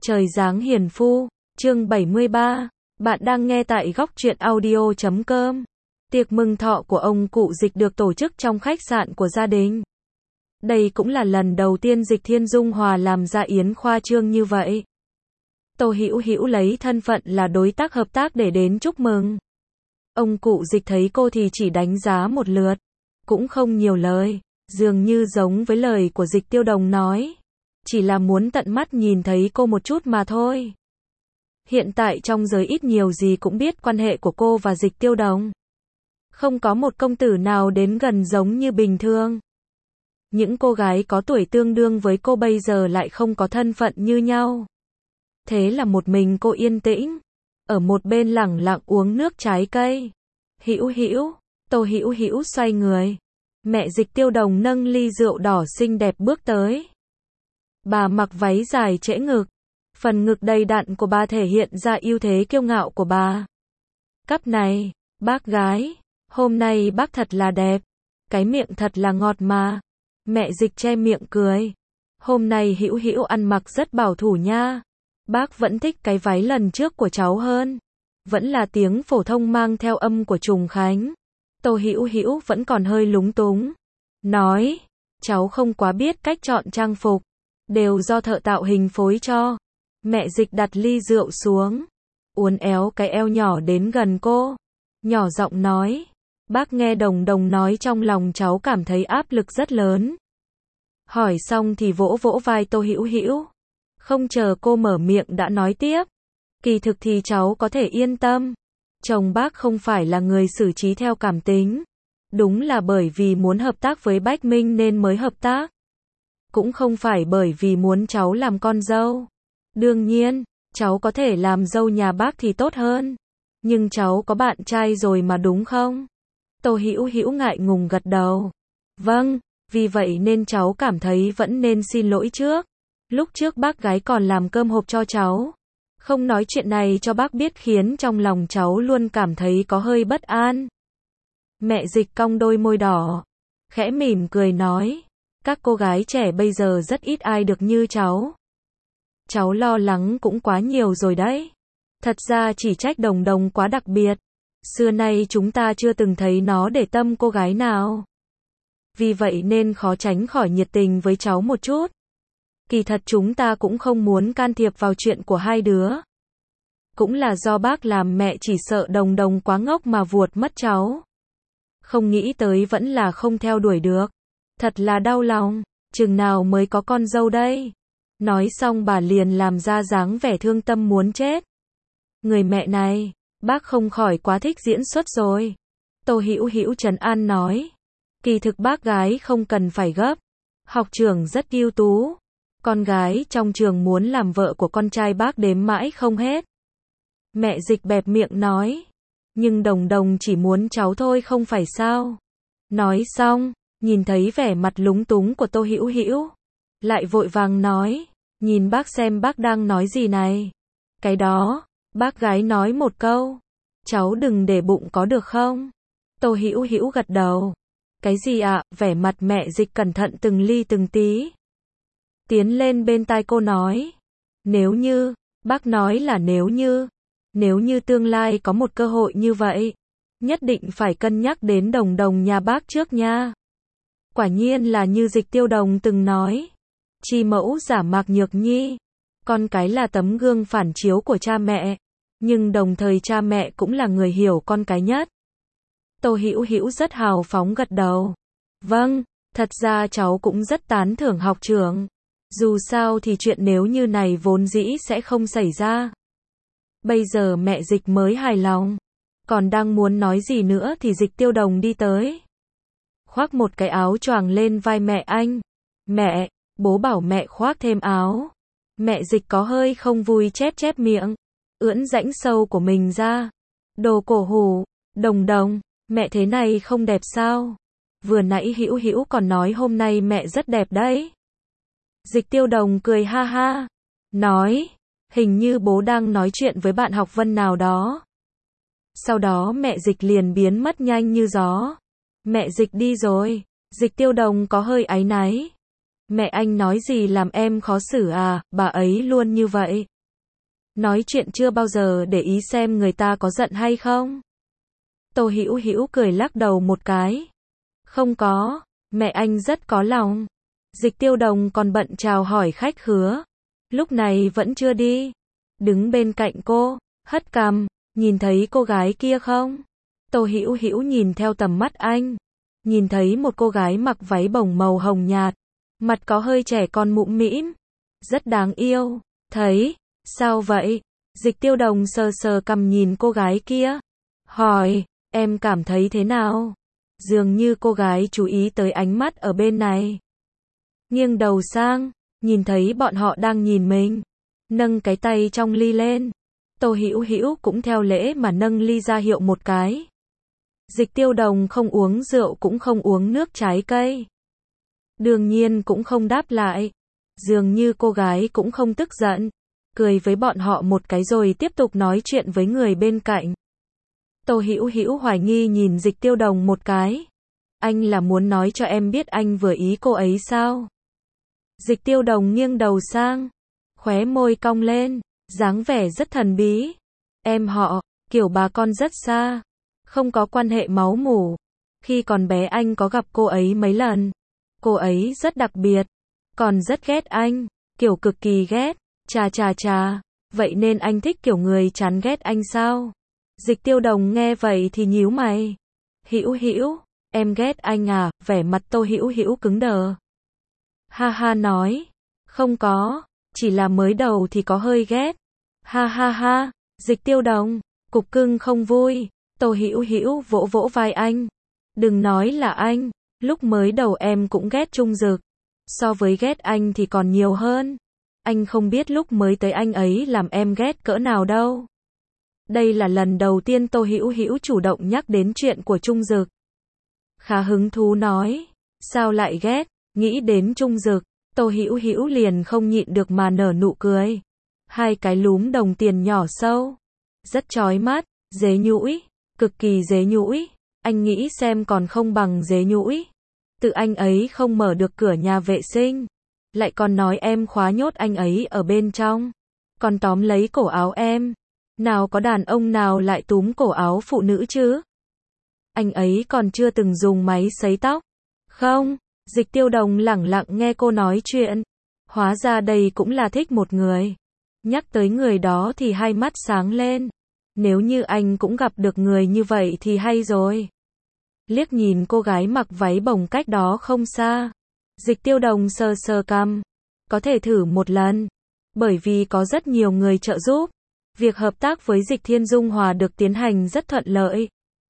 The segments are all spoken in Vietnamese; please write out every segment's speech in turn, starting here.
Trời giáng hiền phu, chương 73. Bạn đang nghe tại góc truyện audio.com. Tiệc mừng thọ của ông cụ Dịch được tổ chức trong khách sạn của gia đình. Đây cũng là lần đầu tiên Dịch Thiên Dung Hòa làm ra yến khoa trương như vậy. Tô Hữu Hữu lấy thân phận là đối tác hợp tác để đến chúc mừng. Ông cụ Dịch thấy cô thì chỉ đánh giá một lượt, cũng không nhiều lời, dường như giống với lời của Dịch Tiêu Đồng nói. Chỉ là muốn tận mắt nhìn thấy cô một chút mà thôi. Hiện tại trong giới ít nhiều gì cũng biết quan hệ của cô và Dịch Tiêu Đồng. Không có một công tử nào đến gần giống như bình thường. Những cô gái có tuổi tương đương với cô bây giờ lại không có thân phận như nhau. Thế là một mình cô yên tĩnh, ở một bên lẳng lặng uống nước trái cây. Hữu Hữu, Tô Hữu Hữu xoay người. Mẹ Dịch Tiêu Đồng nâng ly rượu đỏ xinh đẹp bước tới. Bà mặc váy dài trễ ngực. Phần ngực đầy đặn của bà thể hiện ra ưu thế kiêu ngạo của bà. Cắp này, bác gái, hôm nay bác thật là đẹp. Cái miệng thật là ngọt mà. Mẹ Dịch che miệng cười. Hôm nay Hữu Hữu ăn mặc rất bảo thủ nha. Bác vẫn thích cái váy lần trước của cháu hơn. Vẫn là tiếng phổ thông mang theo âm của Trùng Khánh. Tô Hữu Hữu vẫn còn hơi lúng túng. Nói, cháu không quá biết cách chọn trang phục. Đều do thợ tạo hình phối cho. Mẹ Dịch đặt ly rượu xuống, uốn éo cái eo nhỏ đến gần cô, nhỏ giọng nói. Bác nghe Đồng Đồng nói trong lòng cháu cảm thấy áp lực rất lớn. Hỏi xong thì vỗ vỗ vai Tô Hữu Hữu. Không chờ cô mở miệng đã nói tiếp. Kỳ thực thì cháu có thể yên tâm. Chồng bác không phải là người xử trí theo cảm tính. Đúng là bởi vì muốn hợp tác với Bách Minh nên mới hợp tác. Cũng không phải bởi vì muốn cháu làm con dâu. Đương nhiên, cháu có thể làm dâu nhà bác thì tốt hơn. Nhưng cháu có bạn trai rồi mà đúng không? Tô Hữu Hữu ngại ngùng gật đầu. Vâng, vì vậy nên cháu cảm thấy vẫn nên xin lỗi trước. Lúc trước bác gái còn làm cơm hộp cho cháu. Không nói chuyện này cho bác biết khiến trong lòng cháu luôn cảm thấy có hơi bất an. Mẹ Dịch cong đôi môi đỏ, khẽ mỉm cười nói. Các cô gái trẻ bây giờ rất ít ai được như cháu. Cháu lo lắng cũng quá nhiều rồi đấy. Thật ra chỉ trách Đồng Đồng quá đặc biệt. Xưa nay chúng ta chưa từng thấy nó để tâm cô gái nào. Vì vậy nên khó tránh khỏi nhiệt tình với cháu một chút. Kỳ thật chúng ta cũng không muốn can thiệp vào chuyện của hai đứa. Cũng là do bác làm mẹ chỉ sợ Đồng Đồng quá ngốc mà vuột mất cháu. Không nghĩ tới vẫn là không theo đuổi được. Thật là đau lòng, chừng nào mới có con dâu đây? Nói xong bà liền làm ra dáng vẻ thương tâm muốn chết. Người mẹ này, bác không khỏi quá thích diễn xuất rồi. Tô Hữu Hữu trấn an nói. Kỳ thực bác gái không cần phải gấp. Học trưởng rất ưu tú. Con gái trong trường muốn làm vợ của con trai bác đếm mãi không hết. Mẹ Dịch bẹp miệng nói. Nhưng Đồng Đồng chỉ muốn cháu thôi không phải sao? Nói xong, nhìn thấy vẻ mặt lúng túng của Tô Hữu Hữu, lại vội vàng nói. Nhìn bác xem bác đang nói gì này. Cái đó, bác gái nói một câu. Cháu đừng để bụng có được không? Tô Hữu Hữu gật đầu. Cái gì ạ? Vẻ mặt mẹ Dịch cẩn thận từng ly từng tí. Tiến lên bên tai cô nói. Nếu như, bác nói là nếu như tương lai có một cơ hội như vậy, nhất định phải cân nhắc đến Đồng Đồng nhà bác trước nha. Quả nhiên là như Dịch Tiêu Đồng từng nói. Chi mẫu giả mạc nhược nhi. Con cái là tấm gương phản chiếu của cha mẹ. Nhưng đồng thời cha mẹ cũng là người hiểu con cái nhất. Tô Hữu Hữu rất hào phóng gật đầu. Vâng, thật ra cháu cũng rất tán thưởng học trưởng. Dù sao thì chuyện nếu như này vốn dĩ sẽ không xảy ra. Bây giờ mẹ Dịch mới hài lòng. Còn đang muốn nói gì nữa thì Dịch Tiêu Đồng đi tới. Khoác một cái áo choàng lên vai mẹ anh. Mẹ, bố bảo mẹ khoác thêm áo. Mẹ Dịch có hơi không vui chép miệng. Ưỡn rãnh sâu của mình ra. Đồ cổ hủ, Đồng Đồng, mẹ thế này không đẹp sao? Vừa nãy Hữu Hữu còn nói hôm nay mẹ rất đẹp đấy. Dịch Tiêu Đồng cười ha ha. Nói, hình như bố đang nói chuyện với bạn học Vân nào đó. Sau đó mẹ Dịch liền biến mất nhanh như gió. Mẹ Dịch đi rồi. Dịch Tiêu Đồng có hơi áy náy. Mẹ anh nói gì làm em khó xử à, bà ấy luôn như vậy. Nói chuyện chưa bao giờ để ý xem người ta có giận hay không. Tô Hữu Hữu cười lắc đầu một cái. Không có, mẹ anh rất có lòng. Dịch Tiêu Đồng còn bận chào hỏi khách khứa. Lúc này vẫn chưa đi. Đứng bên cạnh cô, hất cằm, nhìn thấy cô gái kia không? Tô Hữu Hữu nhìn theo tầm mắt anh. Nhìn thấy một cô gái mặc váy bồng màu hồng nhạt. Mặt có hơi trẻ con mũm mĩm. Rất đáng yêu. Thấy, sao vậy? Dịch Tiêu Đồng sờ sờ cằm nhìn cô gái kia. Hỏi, em cảm thấy thế nào? Dường như cô gái chú ý tới ánh mắt ở bên này. Nghiêng đầu sang, nhìn thấy bọn họ đang nhìn mình. Nâng cái tay trong ly lên. Tô Hữu Hữu cũng theo lễ mà nâng ly ra hiệu một cái. Dịch Tiêu Đồng không uống rượu cũng không uống nước trái cây. Đương nhiên cũng không đáp lại. Dường như cô gái cũng không tức giận. Cười với bọn họ một cái rồi tiếp tục nói chuyện với người bên cạnh. Tô Hữu Hữu hoài nghi nhìn Dịch Tiêu Đồng một cái. Anh là muốn nói cho em biết anh vừa ý cô ấy sao? Dịch Tiêu Đồng nghiêng đầu sang. Khóe môi cong lên. Dáng vẻ rất thần bí. Em họ, kiểu bà con rất xa. Không có quan hệ máu mủ. Khi còn bé anh có gặp cô ấy mấy lần. Cô ấy rất đặc biệt. Còn rất ghét anh. Kiểu cực kỳ ghét. Chà chà chà. Vậy nên anh thích kiểu người chán ghét anh sao? Dịch Tiêu Đồng nghe vậy thì nhíu mày. Hữu Hữu, em ghét anh à? Vẻ mặt Tô Hữu Hữu cứng đờ. Ha ha nói. Không có. Chỉ là mới đầu thì có hơi ghét. Ha ha ha. Dịch Tiêu Đồng, cục cưng không vui. Tô Hữu Hữu vỗ vỗ vai anh. Đừng nói là anh. Lúc mới đầu em cũng ghét Trung Dực. So với ghét anh thì còn nhiều hơn. Anh không biết lúc mới tới anh ấy làm em ghét cỡ nào đâu. Đây là lần đầu tiên Tô Hữu Hữu chủ động nhắc đến chuyện của Trung Dực. Khá hứng thú nói. Sao lại ghét? Nghĩ đến Trung Dực, Tô Hữu Hữu liền không nhịn được mà nở nụ cười. Hai cái lúm đồng tiền nhỏ sâu. Rất chói mắt, dế nhũi. Cực kỳ dế nhũi. Anh nghĩ xem còn không bằng dế nhũi. Tự anh ấy không mở được cửa nhà vệ sinh. Lại còn nói em khóa nhốt anh ấy ở bên trong. Còn tóm lấy cổ áo em. Nào có đàn ông nào lại túm cổ áo phụ nữ chứ? Anh ấy còn chưa từng dùng máy sấy tóc. Không, Dịch Tiêu Đồng lẳng lặng nghe cô nói chuyện. Hóa ra đây cũng là thích một người. Nhắc tới người đó thì hai mắt sáng lên. Nếu như anh cũng gặp được người như vậy thì hay rồi. Liếc nhìn cô gái mặc váy bồng cách đó không xa. Dịch Tiêu Đồng sờ sờ cằm. Có thể thử một lần. Bởi vì có rất nhiều người trợ giúp. Việc hợp tác với Dịch Thiên Dung Hòa được tiến hành rất thuận lợi.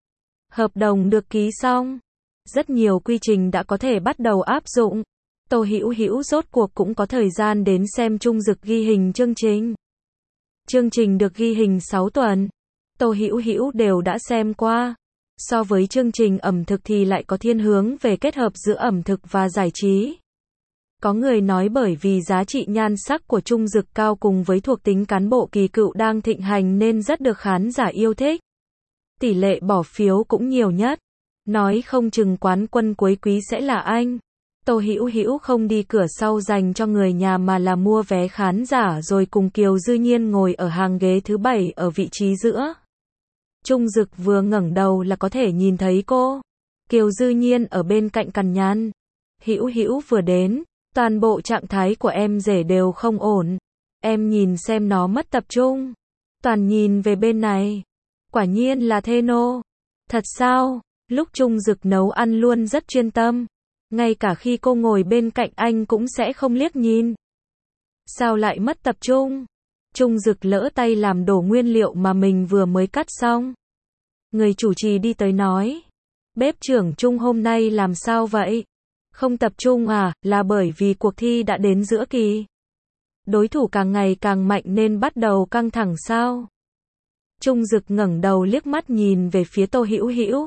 Hợp đồng được ký xong. Rất nhiều quy trình đã có thể bắt đầu áp dụng. Tô Hữu Hữu rốt cuộc cũng có thời gian đến xem Trung Dực ghi hình chương trình. Chương trình được ghi hình 6 tuần. Tô Hữu Hữu đều đã xem qua. So với chương trình ẩm thực thì lại có thiên hướng về kết hợp giữa ẩm thực và giải trí. Có người nói bởi vì giá trị nhan sắc của Trung Dực cao cùng với thuộc tính cán bộ kỳ cựu đang thịnh hành nên rất được khán giả yêu thích. Tỷ lệ bỏ phiếu cũng nhiều nhất. Nói không chừng quán quân cuối quý sẽ là anh. Tô Hữu Hữu không đi cửa sau dành cho người nhà mà là mua vé khán giả rồi cùng Kiều Dư Nhiên ngồi ở hàng ghế thứ 7 ở vị trí giữa. Trung Dực vừa ngẩng đầu là có thể nhìn thấy cô. Kiều Dư Nhiên ở bên cạnh cằn nhằn. Hữu Hữu vừa đến, toàn bộ trạng thái của em rể đều không ổn. Em nhìn xem nó mất tập trung. Toàn nhìn về bên này. Quả nhiên là thê nô. Thật sao? Lúc Trung Dực nấu ăn luôn rất chuyên tâm. Ngay cả khi cô ngồi bên cạnh anh cũng sẽ không liếc nhìn. Sao lại mất tập trung? Trung Dực lỡ tay làm đổ nguyên liệu mà mình vừa mới cắt xong. Người chủ trì đi tới nói. Bếp trưởng Trung hôm nay làm sao vậy? Không tập trung à? Là bởi vì cuộc thi đã đến giữa kỳ. Đối thủ càng ngày càng mạnh nên bắt đầu căng thẳng sao? Trung Dực ngẩng đầu liếc mắt nhìn về phía Tô Hữu Hữu.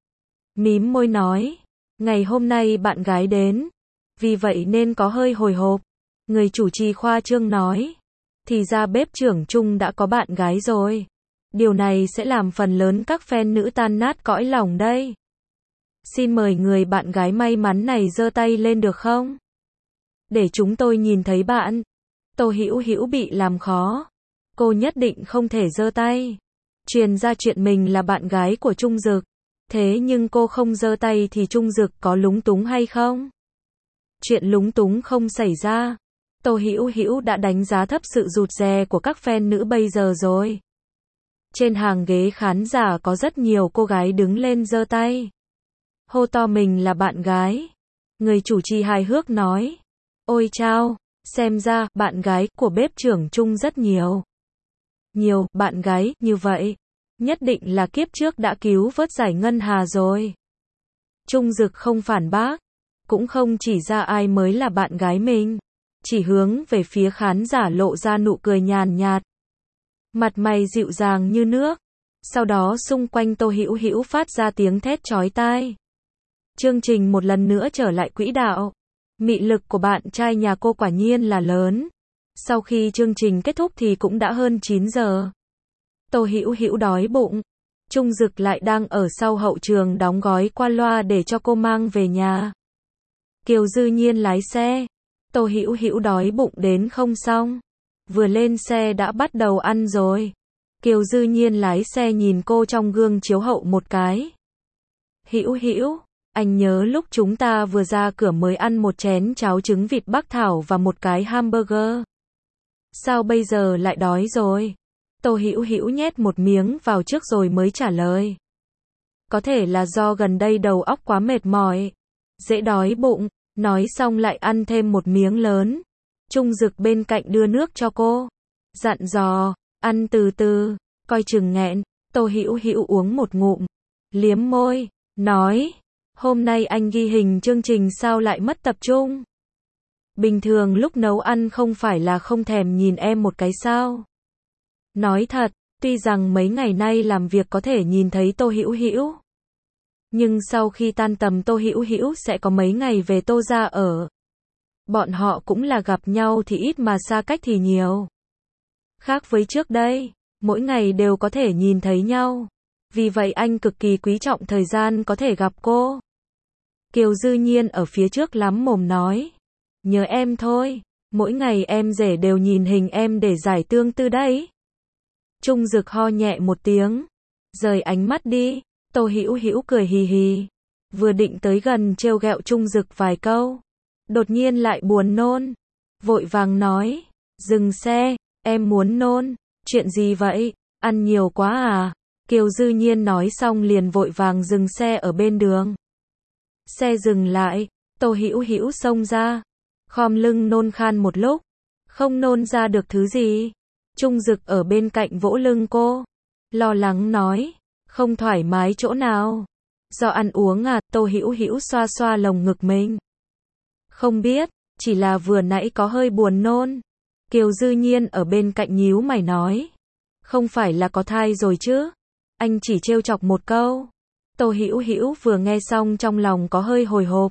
Mím môi nói. Ngày hôm nay bạn gái đến. Vì vậy nên có hơi hồi hộp. Người chủ trì khoa trương nói. Thì ra bếp trưởng Trung đã có bạn gái rồi. Điều này sẽ làm phần lớn các fan nữ tan nát cõi lòng đây. Xin mời người bạn gái may mắn này giơ tay lên được không? Để chúng tôi nhìn thấy bạn. Tô Hữu Hữu bị làm khó. Cô nhất định không thể giơ tay truyền ra chuyện mình là bạn gái của Trung Dực. Thế nhưng cô không giơ tay thì Trung Dực có lúng túng hay không? Chuyện lúng túng không xảy ra. Tô Hữu Hữu đã đánh giá thấp sự rụt rè của các fan nữ bây giờ rồi. Trên hàng ghế khán giả có rất nhiều cô gái đứng lên giơ tay, hô to mình là bạn gái. Người chủ trì hài hước nói: "Ôi chao, xem ra bạn gái của bếp trưởng Trung rất nhiều. Nhiều bạn gái như vậy, nhất định là kiếp trước đã cứu vớt giải ngân hà rồi." Trung Dực không phản bác, cũng không chỉ ra ai mới là bạn gái mình, chỉ hướng về phía khán giả lộ ra nụ cười nhàn nhạt. Mặt mày dịu dàng như nước. Sau đó xung quanh Tô Hữu Hữu phát ra tiếng thét chói tai. Chương trình một lần nữa trở lại quỹ đạo. Mị lực của bạn trai nhà cô quả nhiên là lớn. Sau khi chương trình kết thúc thì cũng đã hơn 9 giờ. Tô Hữu Hữu đói bụng. Trung Dực lại đang ở sau hậu trường đóng gói qua loa để cho cô mang về nhà. Kiều Dư Nhiên lái xe. Tô Hữu Hữu đói bụng đến không xong. Vừa lên xe đã bắt đầu ăn rồi. Kiều Dư Nhiên lái xe nhìn cô trong gương chiếu hậu một cái. Hữu Hữu, anh nhớ lúc chúng ta vừa ra cửa mới ăn một chén cháo trứng vịt Bắc Thảo và một cái hamburger. Sao bây giờ lại đói rồi? Tô Hữu Hữu nhét một miếng vào trước rồi mới trả lời. Có thể là do gần đây đầu óc quá mệt mỏi, dễ đói bụng, nói xong lại ăn thêm một miếng lớn. Trung Dực bên cạnh đưa nước cho cô, dặn dò, ăn từ từ, coi chừng nghẹn. Tô Hữu Hữu uống một ngụm, liếm môi, nói, hôm nay anh ghi hình chương trình sao lại mất tập trung? Bình thường lúc nấu ăn không phải là không thèm nhìn em một cái sao? Nói thật, tuy rằng mấy ngày nay làm việc có thể nhìn thấy Tô Hữu Hữu, nhưng sau khi tan tầm Tô Hữu Hữu sẽ có mấy ngày về Tô gia ở. Bọn họ cũng là gặp nhau thì ít mà xa cách thì nhiều. Khác với trước đây, mỗi ngày đều có thể nhìn thấy nhau. Vì vậy anh cực kỳ quý trọng thời gian có thể gặp cô. Kiều Dư Nhiên ở phía trước lắm mồm nói. Nhớ em thôi, mỗi ngày em rể đều nhìn hình em để giải tương tư đấy. Trung Dực ho nhẹ một tiếng, rời ánh mắt đi. Tô Hữu Hữu cười hì hì, vừa định tới gần trêu ghẹo Trung Dực vài câu, đột nhiên lại buồn nôn, vội vàng nói, dừng xe, em muốn nôn. Chuyện gì vậy, ăn nhiều quá à? Kiều Dư Nhiên nói xong liền vội vàng dừng xe ở bên đường. Xe dừng lại, Tô Hữu Hữu xông ra, khom lưng nôn khan một lúc, không nôn ra được thứ gì. Trung Dực ở bên cạnh vỗ lưng cô, lo lắng nói, không thoải mái chỗ nào? Do ăn uống à? Tô Hữu Hữu xoa xoa lồng ngực mình. Không biết, chỉ là vừa nãy có hơi buồn nôn. Kiều Dư Nhiên ở bên cạnh nhíu mày nói, không phải là có thai rồi chứ? Anh chỉ trêu chọc một câu. Tô Hữu Hữu vừa nghe xong trong lòng có hơi hồi hộp.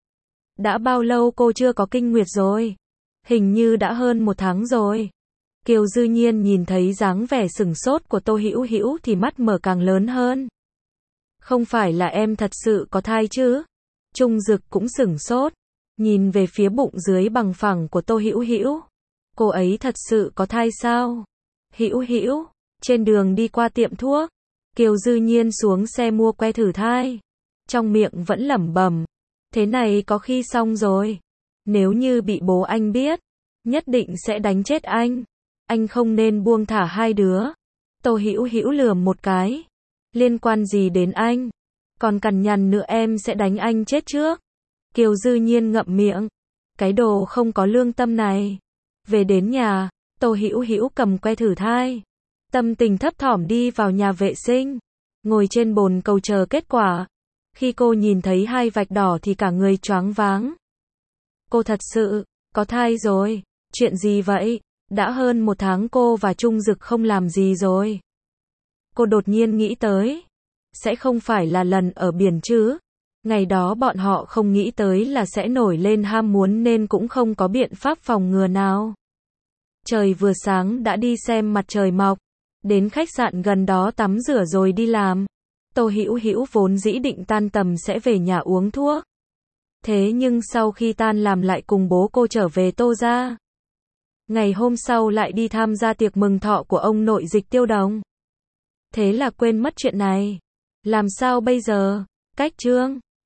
Đã bao lâu cô chưa có kinh nguyệt rồi? Hình như đã hơn 1 tháng rồi. Kiều Dư Nhiên nhìn thấy dáng vẻ sửng sốt của Tô Hữu Hữu thì mắt mở càng lớn hơn. Không phải là em thật sự có thai chứ? Trung Dực cũng sửng sốt, nhìn về phía bụng dưới bằng phẳng của Tô Hữu Hữu. Cô ấy thật sự có thai sao? Hữu Hữu, trên đường đi qua tiệm thuốc, Kiều Dư Nhiên xuống xe mua que thử thai. Trong miệng vẫn lẩm bẩm, thế này có khi xong rồi. Nếu như bị bố anh biết, nhất định sẽ đánh chết anh. Anh không nên buông thả hai đứa. Tô Hữu Hữu lườm một cái. Liên quan gì đến anh? Còn cằn nhằn nữa em sẽ đánh anh chết trước. Kiều Dư Nhiên ngậm miệng. Cái đồ không có lương tâm này. Về đến nhà, Tô Hữu Hữu cầm que thử thai, tâm tình thấp thỏm đi vào nhà vệ sinh, ngồi trên bồn cầu chờ kết quả. Khi cô nhìn thấy 2 vạch đỏ thì cả người choáng váng. Cô thật sự có thai rồi. Chuyện gì vậy? Đã hơn 1 tháng cô và Trung Dực không làm gì rồi. Cô đột nhiên nghĩ tới, sẽ không phải là lần ở biển chứ? Ngày đó bọn họ không nghĩ tới là sẽ nổi lên ham muốn nên cũng không có biện pháp phòng ngừa nào. Trời vừa sáng đã đi xem mặt trời mọc, đến khách sạn gần đó tắm rửa rồi đi làm. Tô Hữu Hữu vốn dĩ định tan tầm sẽ về nhà uống thuốc. Thế nhưng sau khi tan làm lại cùng bố cô trở về Tô gia. Ngày hôm sau lại đi tham gia tiệc mừng thọ của ông nội Dịch Tiêu Đồng. Thế là quên mất chuyện này. Làm sao bây giờ? Cách Trương